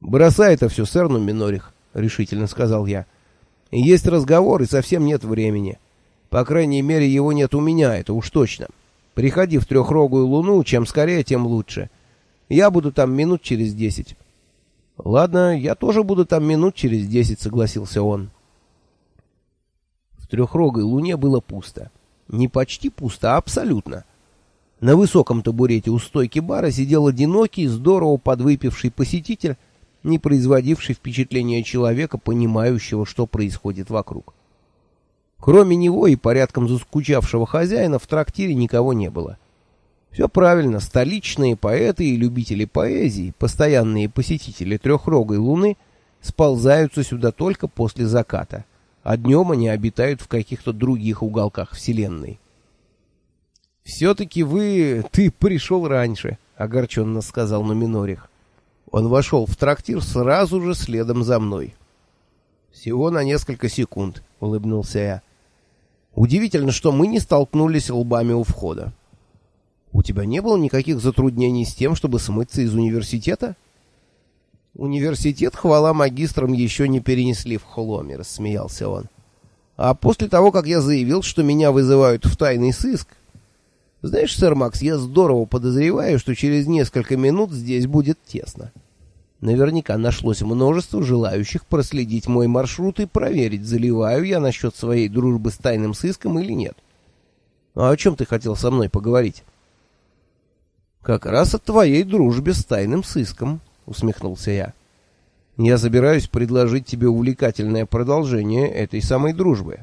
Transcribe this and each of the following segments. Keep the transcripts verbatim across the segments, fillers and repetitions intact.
«Бросай это все, сэр Нуминорих», — решительно сказал я. «Есть разговор, и совсем нет времени. По крайней мере, его нет у меня, это уж точно. Приходи в трехрогую луну, чем скорее, тем лучше. Я буду там минут через десять». «Ладно, я тоже буду там минут через десять», — согласился он. В трехрогой луне было пусто. Не почти пусто, а абсолютно. На высоком табурете у стойки бара сидел одинокий, здорово подвыпивший посетитель, не производивший впечатления человека, понимающего, что происходит вокруг. Кроме него и порядком заскучавшего хозяина в трактире никого не было. Все правильно, столичные поэты и любители поэзии, постоянные посетители трехрогой луны, сползаются сюда только после заката, а днем они обитают в каких-то других уголках вселенной. «Все-таки вы... ты пришел раньше», — огорченно сказал Нуминорих. Он вошел в трактир сразу же следом за мной. «Всего на несколько секунд», — улыбнулся я. «Удивительно, что мы не столкнулись лбами у входа. У тебя не было никаких затруднений с тем, чтобы смыться из университета?» «Университет, хвала магистрам, еще не перенесли в Холоме», — рассмеялся он. «А после того, как я заявил, что меня вызывают в тайный сыск... Знаешь, сэр Макс, я здорово подозреваю, что через несколько минут здесь будет тесно. Наверняка нашлось множество желающих проследить мой маршрут и проверить, заливаю я насчет своей дружбы с тайным сыском или нет. А о чем ты хотел со мной поговорить?» «Как раз о твоей дружбе с тайным сыском», — усмехнулся я. «Я собираюсь предложить тебе увлекательное продолжение этой самой дружбы».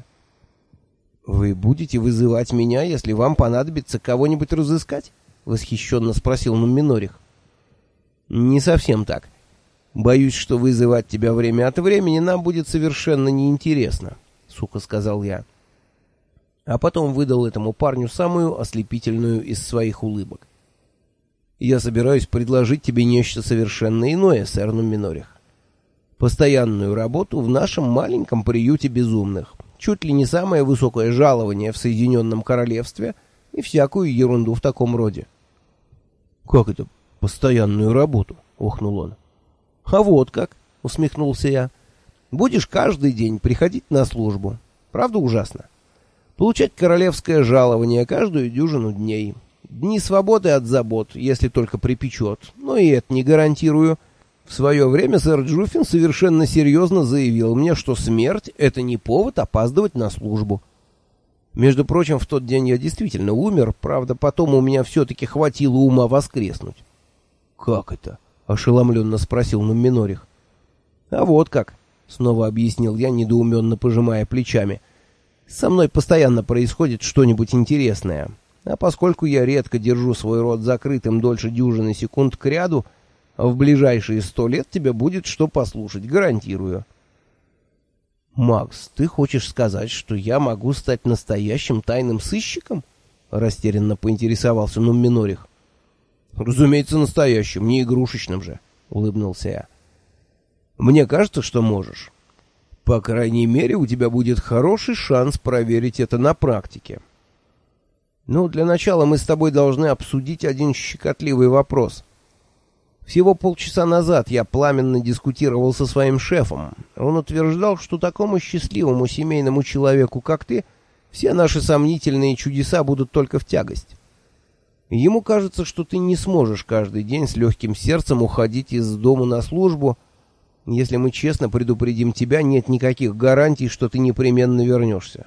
«Вы будете вызывать меня, если вам понадобится кого-нибудь разыскать?» — восхищенно спросил Нуминорих. «Не совсем так. Боюсь, что вызывать тебя время от времени нам будет совершенно неинтересно», — сухо сказал я. А потом выдал этому парню самую ослепительную из своих улыбок. «Я собираюсь предложить тебе нечто совершенно иное, сэр Нуминорих. Постоянную работу в нашем маленьком приюте безумных. Чуть ли не самое высокое жалование в Соединенном Королевстве и всякую ерунду в таком роде». «Как это постоянную работу?» — охнул он. «А вот как», — усмехнулся я. «Будешь каждый день приходить на службу. Правда ужасно? Получать королевское жалование каждую дюжину дней. Дни свободы от забот, если только припечет. Но и это не гарантирую. В свое время сэр Джуффин совершенно серьезно заявил мне, что смерть — это не повод опаздывать на службу. Между прочим, в тот день я действительно умер, правда, потом у меня все-таки хватило ума воскреснуть». «Как это?» — ошеломленно спросил Нуминорих. «А вот как», — снова объяснил я, недоуменно пожимая плечами. «Со мной постоянно происходит что-нибудь интересное, а поскольку я редко держу свой рот закрытым дольше дюжины секунд кряду, в ближайшие сто лет тебе будет что послушать, гарантирую». «Макс, ты хочешь сказать, что я могу стать настоящим тайным сыщиком?» — растерянно поинтересовался Нуминорих. «Разумеется, настоящим, не игрушечным же», — улыбнулся я. «Мне кажется, что можешь. По крайней мере, у тебя будет хороший шанс проверить это на практике. Ну, для начала мы с тобой должны обсудить один щекотливый вопрос. Всего полчаса назад я пламенно дискутировал со своим шефом. Он утверждал, что такому счастливому семейному человеку, как ты, все наши сомнительные чудеса будут только в тягость. Ему кажется, что ты не сможешь каждый день с легким сердцем уходить из дома на службу. Если мы честно предупредим тебя, нет никаких гарантий, что ты непременно вернешься.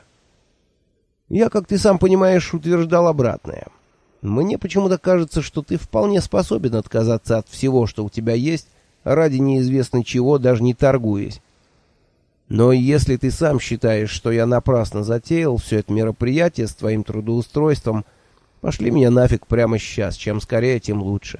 Я, как ты сам понимаешь, утверждал обратное. Мне почему-то кажется, что ты вполне способен отказаться от всего, что у тебя есть, ради неизвестно чего, даже не торгуясь. Но если ты сам считаешь, что я напрасно затеял все это мероприятие с твоим трудоустройством, пошли меня нафиг прямо сейчас, чем скорее, тем лучше».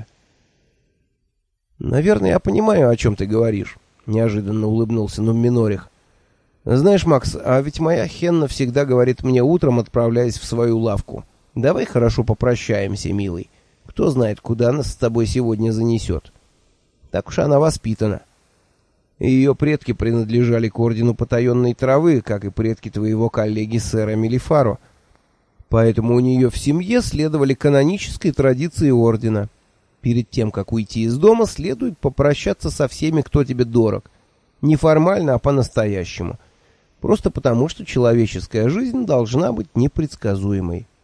«Наверное, я понимаю, о чем ты говоришь», — неожиданно улыбнулся Нуминорих. «Знаешь, Макс, а ведь моя Хенна всегда говорит мне утром, отправляясь в свою лавку: давай хорошо попрощаемся, милый. Кто знает, куда нас с тобой сегодня занесет. Так уж она воспитана. Ее предки принадлежали к ордену потаенной травы, как и предки твоего коллеги сэра Мелифаро. Поэтому у нее в семье следовали канонической традиции ордена. Перед тем, как уйти из дома, следует попрощаться со всеми, кто тебе дорог. Не формально, а по-настоящему. Просто потому, что человеческая жизнь должна быть непредсказуемой.